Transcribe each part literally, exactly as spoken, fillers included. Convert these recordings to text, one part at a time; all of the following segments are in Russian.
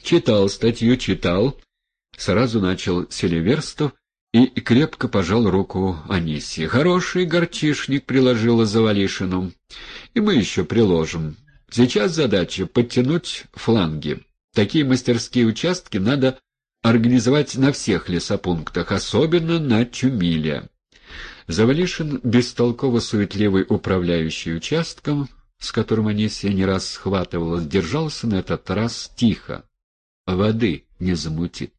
Читал статью, читал. Сразу начал Селиверстов и крепко пожал руку Анисье. Хороший горчишник приложила Завалишину. И мы еще приложим. Сейчас задача — подтянуть фланги. Такие мастерские участки надо организовать на всех лесопунктах, особенно на Чумиле. Завалишин, бестолково-суетливый управляющий участком, с которым Анисья не раз схватывалась, держался на этот раз тихо. Воды не замутит.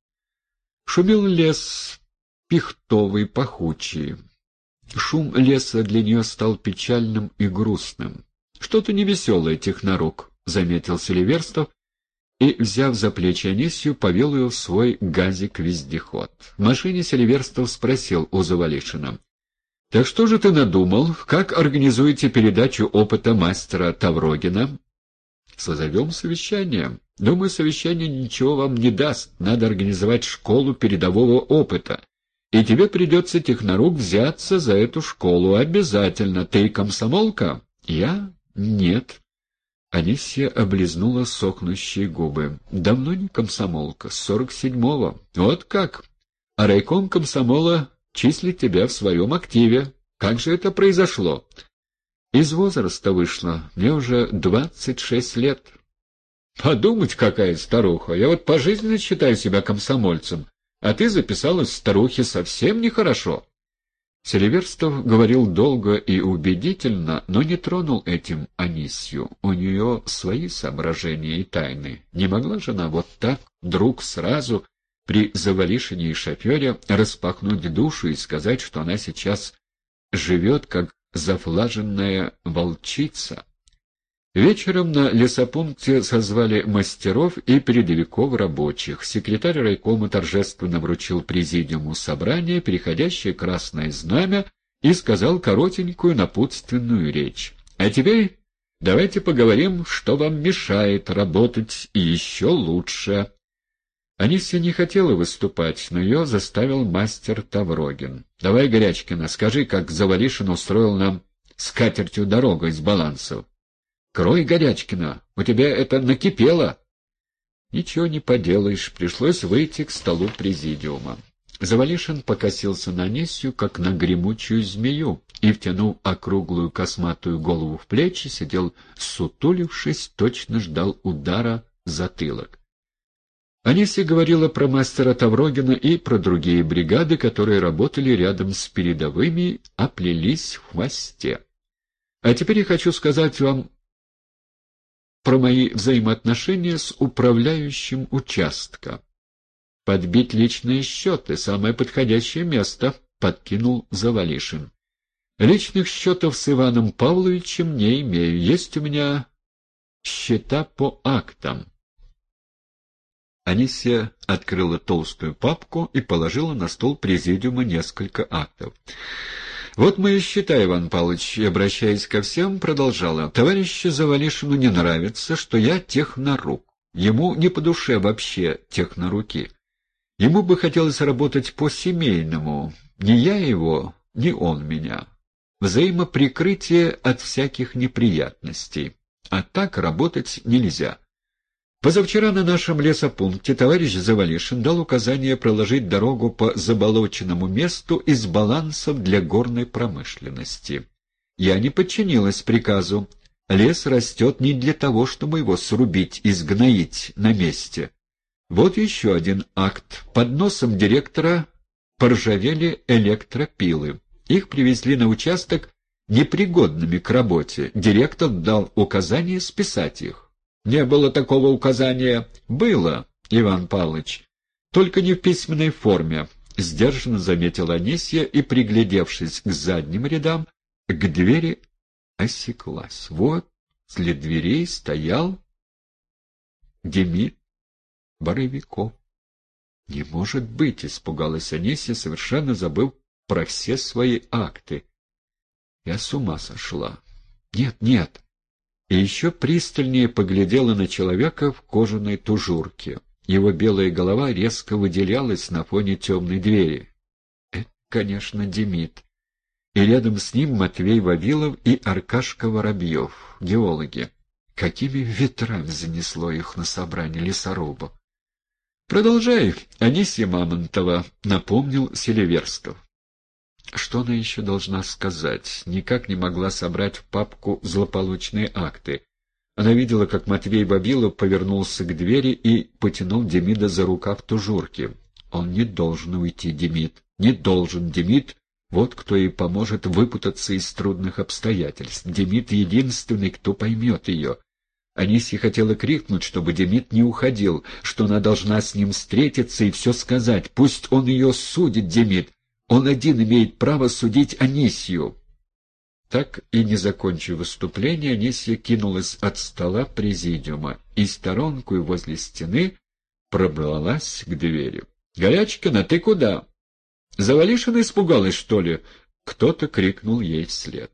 Шумел лес, пихтовый, пахучий. Шум леса для нее стал печальным и грустным. «Что-то невеселое, технорук», — заметил Селиверстов, и, взяв за плечи Анисью, повел ее в свой газик-вездеход. В машине Селиверстов спросил у Завалишина: «Так что же ты надумал? Как организуете передачу опыта мастера Таврогина?» «Созовем совещание. Думаю, совещание ничего вам не даст. Надо организовать школу передового опыта. И тебе придется, технорук, взяться за эту школу. Обязательно. Ты комсомолка?» «Я? Нет». Анисья облизнула сохнущие губы. «Давно не комсомолка. С сорок седьмого. Вот как? А райком комсомола числит тебя в своем активе. Как же это произошло?» «Из возраста вышло. Мне уже двадцать шесть лет». «Подумать, какая старуха! Я вот пожизненно считаю себя комсомольцем, а ты записалась в старухи совсем нехорошо». Селиверстов говорил долго и убедительно, но не тронул этим Анисью. У нее свои соображения и тайны. Не могла же она вот так, вдруг, сразу, при Завалишине и шофере, распахнуть душу и сказать, что она сейчас живет, как зафлаженная волчица. Вечером на лесопункте созвали мастеров и передовиков рабочих. Секретарь райкома торжественно вручил президиуму собрания переходящее красное знамя и сказал коротенькую напутственную речь. «А теперь давайте поговорим, что вам мешает работать и еще лучше». Анисья не хотела выступать, но ее заставил мастер Таврогин. «Давай, Горячкина, скажи, как Завалишин устроил нам скатертью дорогу из балансов». «Крой, Горячкина, у тебя это накипело». Ничего не поделаешь, пришлось выйти к столу президиума. Завалишин покосился на Анисью, как на гремучую змею, и, втянув округлую косматую голову в плечи, сидел, сутулившись, точно ждал удара в затылок. Анисья говорила про мастера Таврогина и про другие бригады, которые работали рядом с передовыми, оплелись в хвосте. «А теперь я хочу сказать вам про мои взаимоотношения с управляющим участка. Подбить личные счеты — самое подходящее место», — подкинул Завалишин. «Личных счетов с Иваном Павловичем не имею. Есть у меня счета по актам». Анисья открыла толстую папку и положила на стол президиума несколько актов. «Вот мои счета, Иван Павлович», и, обращаясь ко всем, продолжала. «Товарищу Завалишину не нравится, что я технорук. Ему не по душе вообще техноруки. Ему бы хотелось работать по-семейному. Ни я его, ни он меня. Взаимоприкрытие от всяких неприятностей. А так работать нельзя». Позавчера на нашем лесопункте товарищ Завалишин дал указание проложить дорогу по заболоченному месту из балансов для горной промышленности. Я не подчинилась приказу. Лес растет не для того, чтобы его срубить и сгноить на месте. Вот еще один акт. Под носом директора поржавели электропилы. Их привезли на участок непригодными к работе. Директор дал указание списать их. «Не было такого указания». «Было, Иван Павлович, только не в письменной форме», — сдержанно заметила Анисья и, приглядевшись к задним рядам, к двери осеклась. Вот возле дверей стоял Демид Боровиков. «Не может быть!» — испугалась Анисья, совершенно забыв про все свои акты. «Я с ума сошла. Нет, нет». И еще пристальнее поглядела на человека в кожаной тужурке. Его белая голова резко выделялась на фоне темной двери. Это, конечно, Демид. И рядом с ним Матвей Вавилов и Аркашка Воробьев, геологи. Какими ветрами занесло их на собрание лесорубов. Продолжай, Анисья Мамонтова, — напомнил Селиверстов. Что она еще должна сказать? Никак не могла собрать в папку злополучные акты. Она видела, как Матвей Бабилов повернулся к двери и потянул Демида за рукав тужурки. Он не должен уйти, Демид. Не должен, Демид. Вот кто ей поможет выпутаться из трудных обстоятельств. Демид единственный, кто поймет ее. Анисья хотела крикнуть, чтобы Демид не уходил, что она должна с ним встретиться и все сказать. Пусть он ее судит, Демид. Он один имеет право судить Анисью. Так и не закончив выступление, Анисья кинулась от стола президиума и сторонку и возле стены пробралась к двери. — Горячкина, ты куда? Завалишина испугалась, что ли? — кто-то крикнул ей вслед.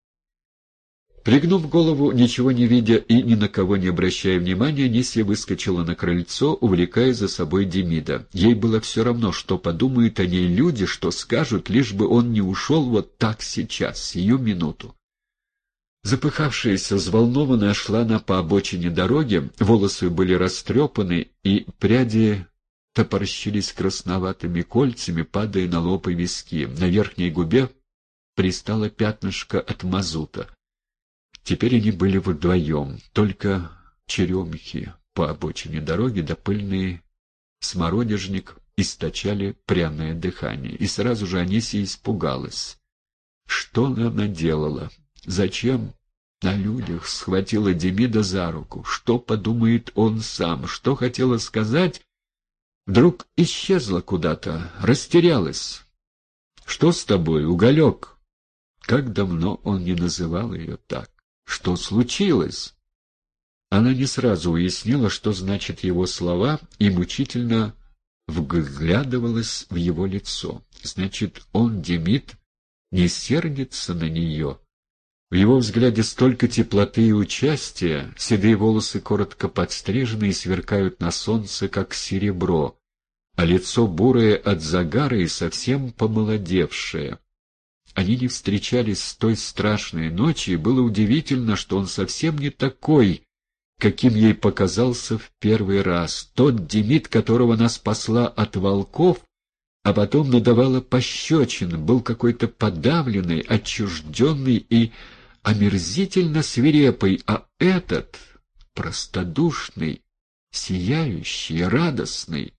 Пригнув голову, ничего не видя и ни на кого не обращая внимания, Анисья выскочила на крыльцо, увлекая за собой Демида. Ей было все равно, что подумают о ней люди, что скажут, лишь бы он не ушел вот так сейчас, сию минуту. Запыхавшаяся, взволнованная, шла она по обочине дороги, волосы были растрепаны, и пряди топорщились красноватыми кольцами, падая на лоб и виски. На верхней губе пристало пятнышко от мазута. Теперь они были вдвоем, только черемхи по обочине дороги да пыльный смородежник источали пряное дыхание. И сразу же Анисья испугалась. Что она наделала? Зачем на людях схватила Демида за руку? Что подумает он сам? Что хотела сказать? Вдруг исчезла куда-то, растерялась. «Что с тобой, Уголек?» Как давно он не называл ее так. Что случилось? Она не сразу уяснила, что значат его слова, и мучительно вглядывалась в его лицо. Значит, он, Демид, не сердится на нее. В его взгляде столько теплоты и участия, седые волосы коротко подстрижены и сверкают на солнце, как серебро, а лицо бурое от загара и совсем помолодевшее. Они не встречались с той страшной ночи, и было удивительно, что он совсем не такой, каким ей показался в первый раз. Тот Демид, которого она спасла от волков, а потом надавала пощечин, был какой-то подавленный, отчужденный и омерзительно свирепый, а этот — простодушный, сияющий, радостный.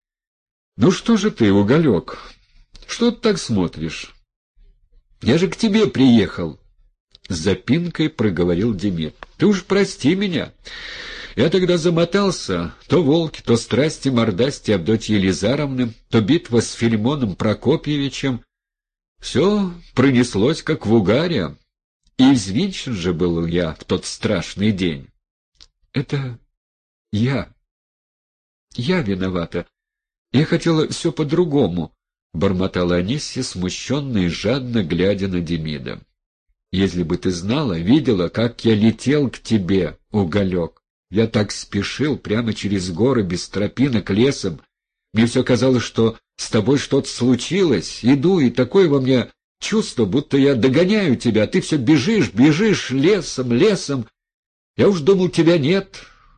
— Ну что же ты, Уголек, что ты так смотришь? Я же к тебе приехал, — с запинкой проговорил Демид. — Ты уж прости меня. Я тогда замотался. То волки, то страсти мордасти Авдотьи Елизаровны, то битва с Филимоном Прокопьевичем. Все пронеслось, как в угаре. И взвинчен же был я в тот страшный день. — Это я. Я виновата. Я хотела все по-другому. — бормотала Анисья, смущенно и жадно глядя на Демида. — Если бы ты знала, видела, как я летел к тебе, Уголек. Я так спешил, прямо через горы, без тропинок, лесом. Мне все казалось, что с тобой что-то случилось. Иду, и такое во мне чувство, будто я догоняю тебя. Ты все бежишь, бежишь лесом, лесом. Я уж думал, тебя нет.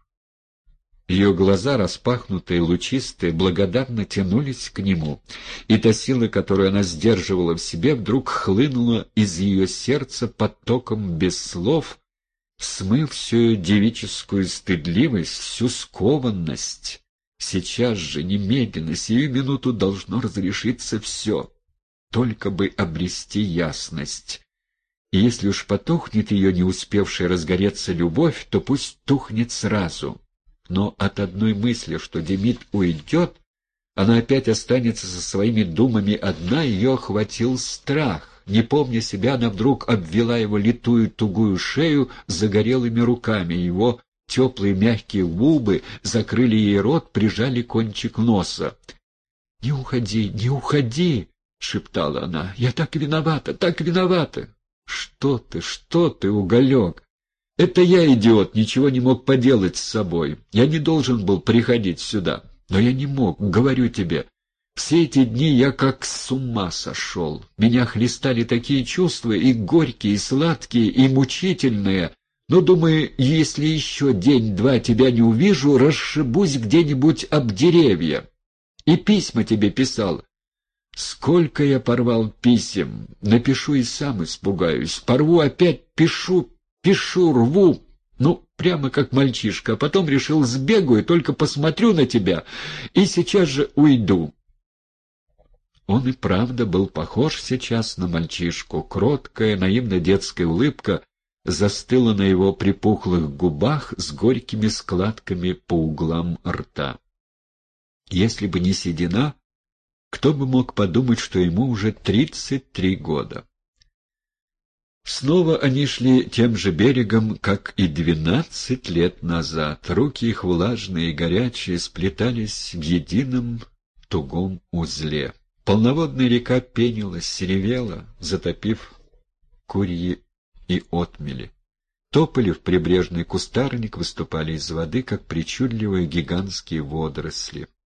Ее глаза, распахнутые, лучистые, благодарно тянулись к нему, и та сила, которую она сдерживала в себе, вдруг хлынула из ее сердца потоком без слов, смыв всю ее девическую стыдливость, всю скованность. Сейчас же, немедленно, сию минуту должно разрешиться все, только бы обрести ясность. И если уж потухнет ее не успевшая разгореться любовь, то пусть тухнет сразу. Но от одной мысли, что Демид уйдет, она опять останется со своими думами одна, ее охватил страх. Не помня себя, она вдруг обвела его литую тугую шею загорелыми руками, его теплые мягкие губы закрыли ей рот, прижали кончик носа. — Не уходи, не уходи! — шептала она. — Я так виновата, так виновата! — Что ты, что ты, Уголек? Это я, идиот, ничего не мог поделать с собой. Я не должен был приходить сюда. Но я не мог, говорю тебе. Все эти дни я как с ума сошел. Меня хлестали такие чувства, и горькие, и сладкие, и мучительные. Но, думаю, если еще день-два тебя не увижу, расшибусь где-нибудь об деревья. И письма тебе писал. Сколько я порвал писем, напишу и сам испугаюсь. Порву опять, пишу, пишу, рву. Ну, прямо как мальчишка. А потом решил сбегаю, только посмотрю на тебя и сейчас же уйду. Он и правда был похож сейчас на мальчишку. Кроткая, наивно-детская улыбка застыла на его припухлых губах с горькими складками по углам рта. Если бы не седина, кто бы мог подумать, что ему уже тридцать три года. Снова они шли тем же берегом, как и двенадцать лет назад. Руки их влажные и горячие сплетались в едином тугом узле. Полноводная река пенилась, серевела, затопив курьи и отмели. Тополи в прибрежный кустарник выступали из воды, как причудливые гигантские водоросли.